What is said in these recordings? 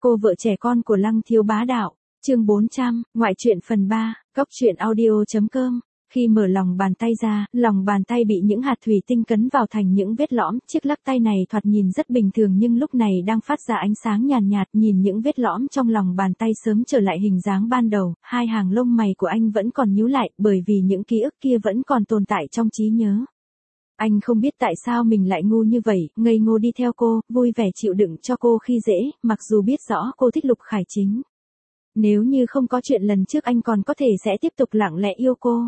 Cô vợ trẻ con của Lăng Thiếu Bá Đạo, chương 400, ngoại truyện phần 3, góc truyện audio.com. Khi mở lòng bàn tay ra, lòng bàn tay bị những hạt thủy tinh cấn vào thành những vết lõm, chiếc lắc tay này thoạt nhìn rất bình thường nhưng lúc này đang phát ra ánh sáng nhàn nhạt, nhìn những vết lõm trong lòng bàn tay sớm trở lại hình dáng ban đầu, hai hàng lông mày của anh vẫn còn nhíu lại, bởi vì những ký ức kia vẫn còn tồn tại trong trí nhớ. Anh không biết tại sao mình lại ngu như vậy, ngây ngô đi theo cô, vui vẻ chịu đựng cho cô khi dễ, mặc dù biết rõ cô thích Lục Khải Chính. Nếu như không có chuyện lần trước anh còn có thể sẽ tiếp tục lặng lẽ yêu cô.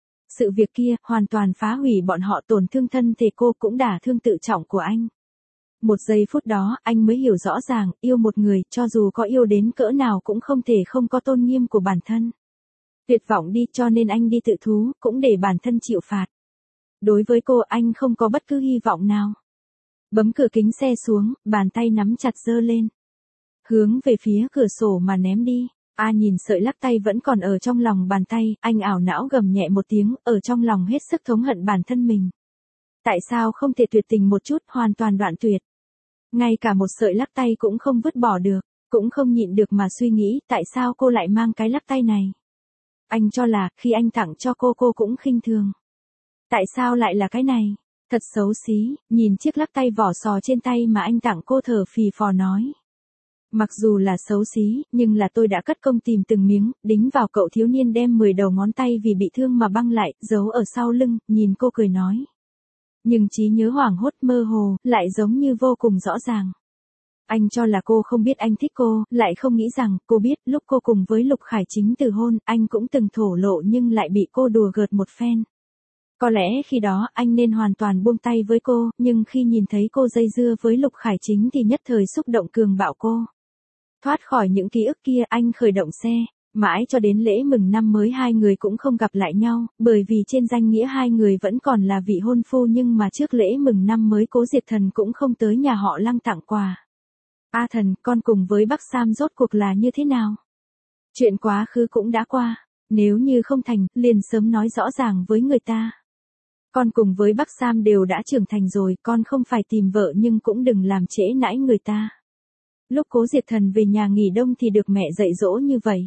Sự việc kia hoàn toàn phá hủy bọn họ, tổn thương thân thể cô cũng đả thương tự trọng của anh. Một giây phút đó anh mới hiểu rõ ràng, yêu một người cho dù có yêu đến cỡ nào cũng không thể không có tôn nghiêm của bản thân. Tuyệt vọng đi, cho nên anh đi tự thú, cũng để bản thân chịu phạt. Đối với cô anh không có bất cứ hy vọng nào. Bấm cửa kính xe xuống, bàn tay nắm chặt giơ lên. Hướng về phía cửa sổ mà ném đi. Nhìn sợi lắc tay vẫn còn ở trong lòng bàn tay, anh ảo não gầm nhẹ một tiếng, ở trong lòng hết sức thống hận bản thân mình. Tại sao không thể tuyệt tình một chút, hoàn toàn đoạn tuyệt. Ngay cả một sợi lắc tay cũng không vứt bỏ được, cũng không nhịn được mà suy nghĩ, tại sao cô lại mang cái lắc tay này. Anh cho là, khi anh tặng cho cô cũng khinh thường. Tại sao lại là cái này? Thật xấu xí, nhìn chiếc lắc tay vỏ sò trên tay mà anh tặng cô thở phì phò nói. Mặc dù là xấu xí, nhưng là tôi đã cất công tìm từng miếng, đính vào cậu thiếu niên đem 10 đầu ngón tay vì bị thương mà băng lại, giấu ở sau lưng, nhìn cô cười nói. Nhưng trí nhớ hoảng hốt mơ hồ, lại giống như vô cùng rõ ràng. Anh cho là cô không biết anh thích cô, lại không nghĩ rằng, cô biết, lúc cô cùng với Lục Khải Chính từ hôn, anh cũng từng thổ lộ nhưng lại bị cô đùa gợt một phen. Có lẽ khi đó anh nên hoàn toàn buông tay với cô, nhưng khi nhìn thấy cô dây dưa với Lục Khải Chính thì nhất thời xúc động cường bạo cô. Thoát khỏi những ký ức kia anh khởi động xe, mãi cho đến lễ mừng năm mới hai người cũng không gặp lại nhau, bởi vì trên danh nghĩa hai người vẫn còn là vị hôn phu nhưng mà trước lễ mừng năm mới Cố Diệt Thần cũng không tới nhà họ Lăng tặng quà. Thần, con cùng với Bắc Sam rốt cuộc là như thế nào? Chuyện quá khứ cũng đã qua, nếu như không thành, liền sớm nói rõ ràng với người ta. Con cùng với Bắc Sam đều đã trưởng thành rồi, con không phải tìm vợ nhưng cũng đừng làm trễ nải người ta. Lúc Cố Diệt Thần về nhà nghỉ đông thì được mẹ dạy dỗ như vậy.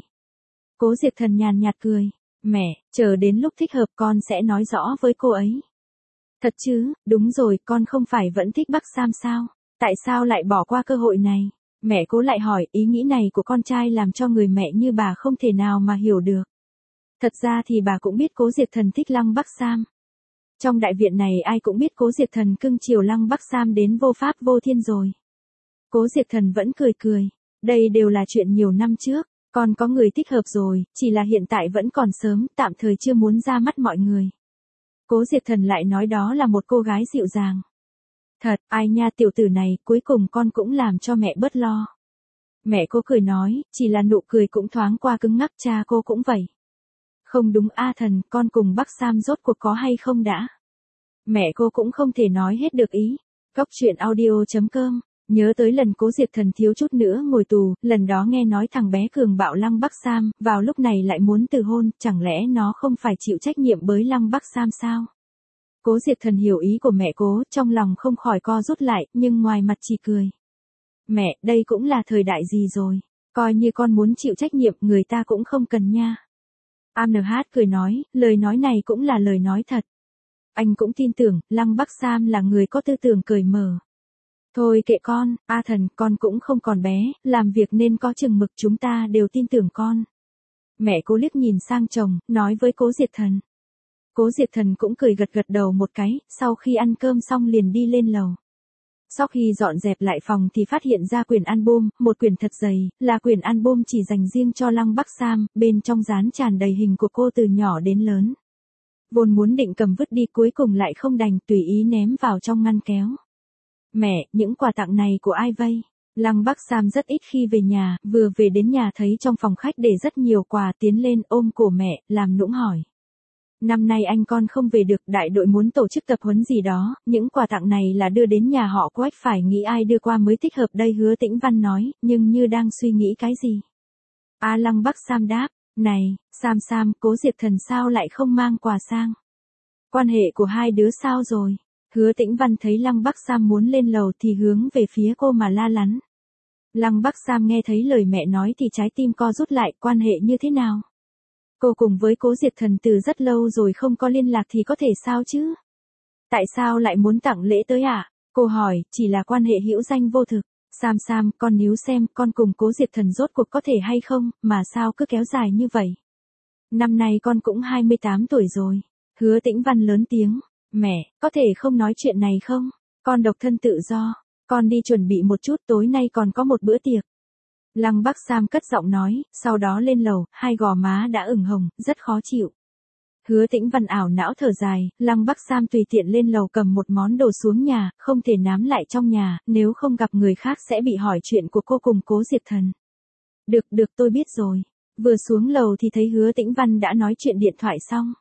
Cố Diệt Thần nhàn nhạt cười. Mẹ, chờ đến lúc thích hợp con sẽ nói rõ với cô ấy. Thật chứ, đúng rồi, con không phải vẫn thích Bắc Sam sao? Tại sao lại bỏ qua cơ hội này? Mẹ Cố lại hỏi, ý nghĩ này của con trai làm cho người mẹ như bà không thể nào mà hiểu được. Thật ra thì bà cũng biết Cố Diệt Thần thích Lăng Bắc Sam. Trong đại viện này ai cũng biết Cố Diệt Thần cưng chiều Lăng Bắc Sam đến vô pháp vô thiên rồi. Cố Diệt Thần vẫn cười cười. Đây đều là chuyện nhiều năm trước, con có người thích hợp rồi, chỉ là hiện tại vẫn còn sớm, tạm thời chưa muốn ra mắt mọi người. Cố Diệt Thần lại nói đó là một cô gái dịu dàng. Thật, ai nha tiểu tử này, cuối cùng con cũng làm cho mẹ bớt lo. Mẹ Cô cười nói, chỉ là nụ cười cũng thoáng qua cứng ngắc, cha cô cũng vậy. Không đúng Thần, con cùng Bắc Sam rốt cuộc có hay không đã? Mẹ Cô cũng không thể nói hết được ý. Góc truyện audio.com. Nhớ tới lần Cố Diệt Thần thiếu chút nữa ngồi tù, lần đó nghe nói thằng bé cường bạo Lăng Bắc Sam, vào lúc này lại muốn từ hôn, chẳng lẽ nó không phải chịu trách nhiệm với Lăng Bắc Sam sao? Cố Diệt Thần hiểu ý của mẹ Cố, trong lòng không khỏi co rút lại, nhưng ngoài mặt chỉ cười. Mẹ, đây cũng là thời đại gì rồi, coi như con muốn chịu trách nhiệm người ta cũng không cần nha. ANH cười nói, lời nói này cũng là lời nói thật. Anh cũng tin tưởng, Lăng Bắc Sam là người có tư tưởng cởi mở. Thôi kệ con, Thần, con cũng không còn bé, làm việc nên có chừng mực, chúng ta đều tin tưởng con. Mẹ Cố liếc nhìn sang chồng, nói với Cố Diệt Thần. Cố Diệt Thần cũng cười gật gật đầu một cái, sau khi ăn cơm xong liền đi lên lầu. Sau khi dọn dẹp lại phòng thì phát hiện ra quyển album, một quyển thật dày, là quyển album chỉ dành riêng cho Lăng Bắc Sam, bên trong dán tràn đầy hình của cô từ nhỏ đến lớn. Vốn muốn định cầm vứt đi cuối cùng lại không đành, tùy ý ném vào trong ngăn kéo. Mẹ, những quà tặng này của ai vây? Lăng Bắc Sam rất ít khi về nhà, vừa về đến nhà thấy trong phòng khách để rất nhiều quà, tiến lên ôm cổ mẹ, làm nũng hỏi. Năm nay anh con không về được, đại đội muốn tổ chức tập huấn gì đó, những quà tặng này là đưa đến nhà họ Quách, phải nghĩ ai đưa qua mới thích hợp đây, Hứa Tĩnh Văn nói, nhưng như đang suy nghĩ cái gì. Lăng Bắc Sam đáp, này, Sam, Cố Diệt Thần sao lại không mang quà sang? Quan hệ của hai đứa sao rồi? Hứa Tĩnh Văn thấy Lăng Bắc Sam muốn lên lầu thì hướng về phía cô mà la lắn. Lăng Bắc Sam nghe thấy lời mẹ nói thì trái tim co rút lại, quan hệ như thế nào? Cô cùng với Cố Diệt Thần từ rất lâu rồi không có liên lạc thì có thể sao chứ? Tại sao lại muốn tặng lễ tới ạ? Cô hỏi, chỉ là quan hệ hữu danh vô thực. Sam, con níu xem, con cùng Cố Diệt Thần rốt cuộc có thể hay không, mà sao cứ kéo dài như vậy? Năm nay con cũng 28 tuổi rồi. Hứa Tĩnh Văn lớn tiếng, mẹ, có thể không nói chuyện này không? Con độc thân tự do, con đi chuẩn bị một chút, tối nay còn có một bữa tiệc. Lăng Bắc Sam cất giọng nói, sau đó lên lầu, hai gò má đã ửng hồng, rất khó chịu. Hứa Tĩnh Văn ảo não thở dài, Lăng Bắc Sam tùy tiện lên lầu cầm một món đồ xuống nhà, không thể nám lại trong nhà, nếu không gặp người khác sẽ bị hỏi chuyện của cô cùng Cố Diệt Thần. Được tôi biết rồi. Vừa xuống lầu thì thấy Hứa Tĩnh Văn đã nói chuyện điện thoại xong.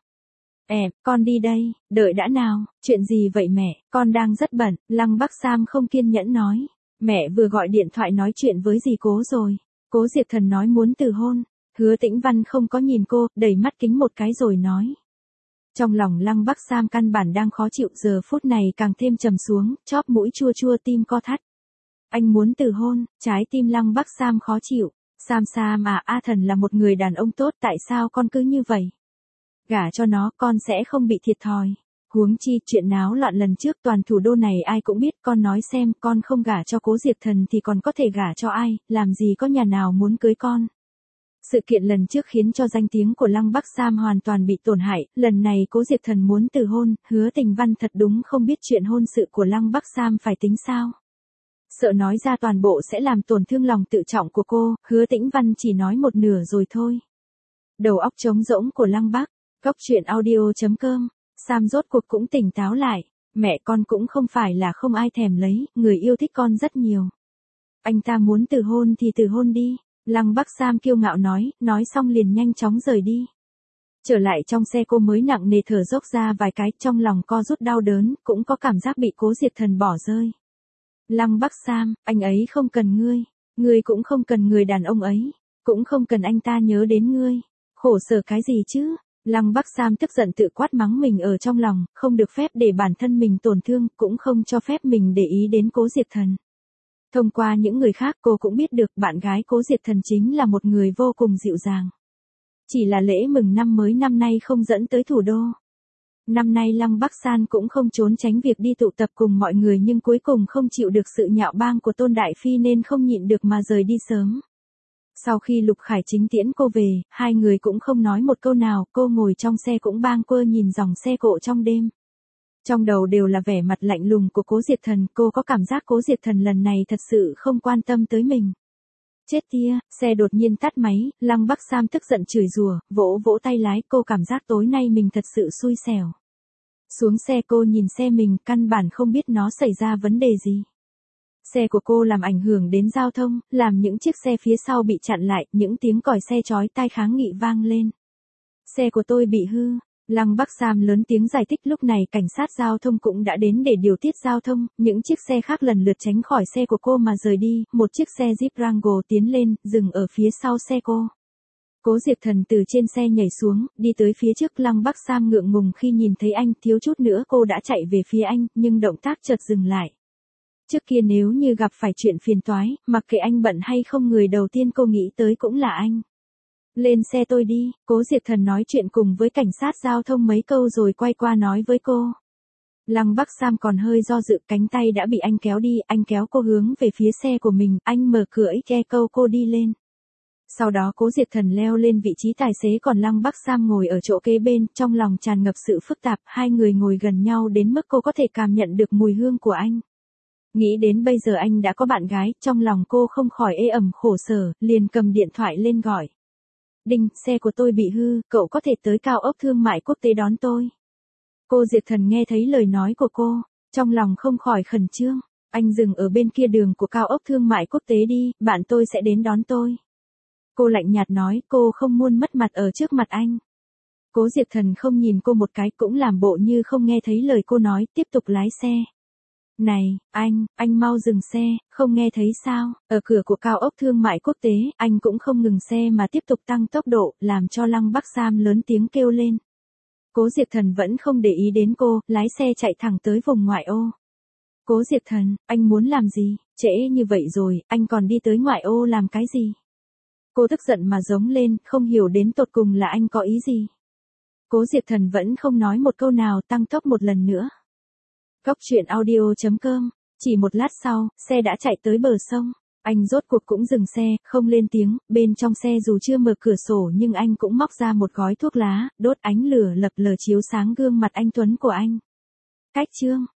Con đi đây, đợi đã nào, chuyện gì vậy mẹ, con đang rất bận, Lăng Bắc Sam không kiên nhẫn nói. Mẹ vừa gọi điện thoại nói chuyện với dì Cố rồi. Cố Diệt Thần nói muốn từ hôn. Hứa Tĩnh Văn không có nhìn cô, đẩy mắt kính một cái rồi nói. Trong lòng Lăng Bắc Sam căn bản đang khó chịu, giờ phút này càng thêm trầm xuống, chóp mũi chua chua, tim co thắt. Anh muốn từ hôn, trái tim Lăng Bắc Sam khó chịu. Sam à, A Thần là một người đàn ông tốt, tại sao con cứ như vậy? Gả cho nó con sẽ không bị thiệt thòi. Huống chi chuyện náo loạn lần trước toàn thủ đô này ai cũng biết, con nói xem, con không gả cho Cố Diệt Thần thì còn có thể gả cho ai, làm gì có nhà nào muốn cưới con. Sự kiện lần trước khiến cho danh tiếng của Lăng Bắc Sam hoàn toàn bị tổn hại, lần này Cố Diệt Thần muốn từ hôn, Hứa Tình Văn thật đúng không biết chuyện hôn sự của Lăng Bắc Sam phải tính sao. Sợ nói ra toàn bộ sẽ làm tổn thương lòng tự trọng của cô, Hứa Tĩnh Văn chỉ nói một nửa rồi thôi. Đầu óc trống rỗng của Lăng Bắc, góc truyện audio.com. Sam rốt cuộc cũng tỉnh táo lại, mẹ con cũng không phải là không ai thèm lấy, người yêu thích con rất nhiều. Anh ta muốn từ hôn thì từ hôn đi, Lăng Bắc Sam kiêu ngạo nói xong liền nhanh chóng rời đi. Trở lại trong xe cô mới nặng nề thở dốc ra vài cái, trong lòng co rút đau đớn, cũng có cảm giác bị Cố Diệt Thần bỏ rơi. Lăng Bắc Sam, anh ấy không cần ngươi cũng không cần người đàn ông ấy, cũng không cần anh ta nhớ đến ngươi, khổ sở cái gì chứ? Lăng Bắc Sam tức giận tự quát mắng mình ở trong lòng, không được phép để bản thân mình tổn thương, cũng không cho phép mình để ý đến Cố Diệt Thần. Thông qua những người khác cô cũng biết được bạn gái Cố Diệt Thần chính là một người vô cùng dịu dàng. Chỉ là lễ mừng năm mới năm nay không dẫn tới thủ đô. Năm nay Lăng Bắc San cũng không trốn tránh việc đi tụ tập cùng mọi người, nhưng cuối cùng không chịu được sự nhạo báng của Tôn Đại Phi nên không nhịn được mà rời đi sớm. Sau khi Lục Khải Chính tiễn cô về, hai người cũng không nói một câu nào, cô ngồi trong xe cũng bâng quơ nhìn dòng xe cộ trong đêm. Trong đầu đều là vẻ mặt lạnh lùng của Cố Diệt Thần, cô có cảm giác Cố Diệt Thần lần này thật sự không quan tâm tới mình. Chết tia, xe đột nhiên tắt máy, Lăng Bắc Sam tức giận chửi rủa, vỗ vỗ tay lái, cô cảm giác tối nay mình thật sự xui xẻo. Xuống xe cô nhìn xe mình, căn bản không biết nó xảy ra vấn đề gì. Xe của cô làm ảnh hưởng đến giao thông, làm những chiếc xe phía sau bị chặn lại, những tiếng còi xe chói tai kháng nghị vang lên. Xe của tôi bị hư. Lăng Bắc Sam lớn tiếng giải thích, lúc này cảnh sát giao thông cũng đã đến để điều tiết giao thông, những chiếc xe khác lần lượt tránh khỏi xe của cô mà rời đi, một chiếc xe Jeep Wrangler tiến lên, dừng ở phía sau xe cô. Cố Diệt Thần từ trên xe nhảy xuống, đi tới phía trước. Lăng Bắc Sam ngượng ngùng khi nhìn thấy anh, thiếu chút nữa cô đã chạy về phía anh, nhưng động tác chợt dừng lại. Trước kia nếu như gặp phải chuyện phiền toái, mặc kệ anh bận hay không, người đầu tiên cô nghĩ tới cũng là anh. Lên xe tôi đi, Cố Diệt Thần nói chuyện cùng với cảnh sát giao thông mấy câu rồi quay qua nói với cô. Lăng Bắc Sam còn hơi do dự, cánh tay đã bị anh kéo đi, anh kéo cô hướng về phía xe của mình, anh mở cửa ke câu cô đi lên. Sau đó Cố Diệt Thần leo lên vị trí tài xế, còn Lăng Bắc Sam ngồi ở chỗ kế bên, trong lòng tràn ngập sự phức tạp, hai người ngồi gần nhau đến mức cô có thể cảm nhận được mùi hương của anh. Nghĩ đến bây giờ anh đã có bạn gái, trong lòng cô không khỏi ê ẩm khổ sở, liền cầm điện thoại lên gọi. Đinh, xe của tôi bị hư, cậu có thể tới cao ốc thương mại quốc tế đón tôi. Cô Diệt Thần nghe thấy lời nói của cô, trong lòng không khỏi khẩn trương. Anh dừng ở bên kia đường của cao ốc thương mại quốc tế đi, bạn tôi sẽ đến đón tôi. Cô lạnh nhạt nói, cô không muốn mất mặt ở trước mặt anh. Cố Diệt Thần không nhìn cô một cái, cũng làm bộ như không nghe thấy lời cô nói, tiếp tục lái xe. Này, anh mau dừng xe, không nghe thấy sao? Ở cửa của cao ốc thương mại quốc tế, anh cũng không ngừng xe mà tiếp tục tăng tốc độ, làm cho Lăng Bắc Sam lớn tiếng kêu lên. Cố Diệt Thần vẫn không để ý đến cô, lái xe chạy thẳng tới vùng ngoại ô. Cố Diệp Thần, anh muốn làm gì? Trễ như vậy rồi, anh còn đi tới ngoại ô làm cái gì? Cô tức giận mà giống lên, không hiểu đến tột cùng là anh có ý gì. Cố Diệp Thần vẫn không nói một câu nào, tăng tốc một lần nữa. Cốc truyện audio.com. Chỉ một lát sau, xe đã chạy tới bờ sông. Anh rốt cuộc cũng dừng xe, không lên tiếng, bên trong xe dù chưa mở cửa sổ nhưng anh cũng móc ra một gói thuốc lá, đốt ánh lửa lập lờ chiếu sáng gương mặt anh tuấn của anh. Cách chương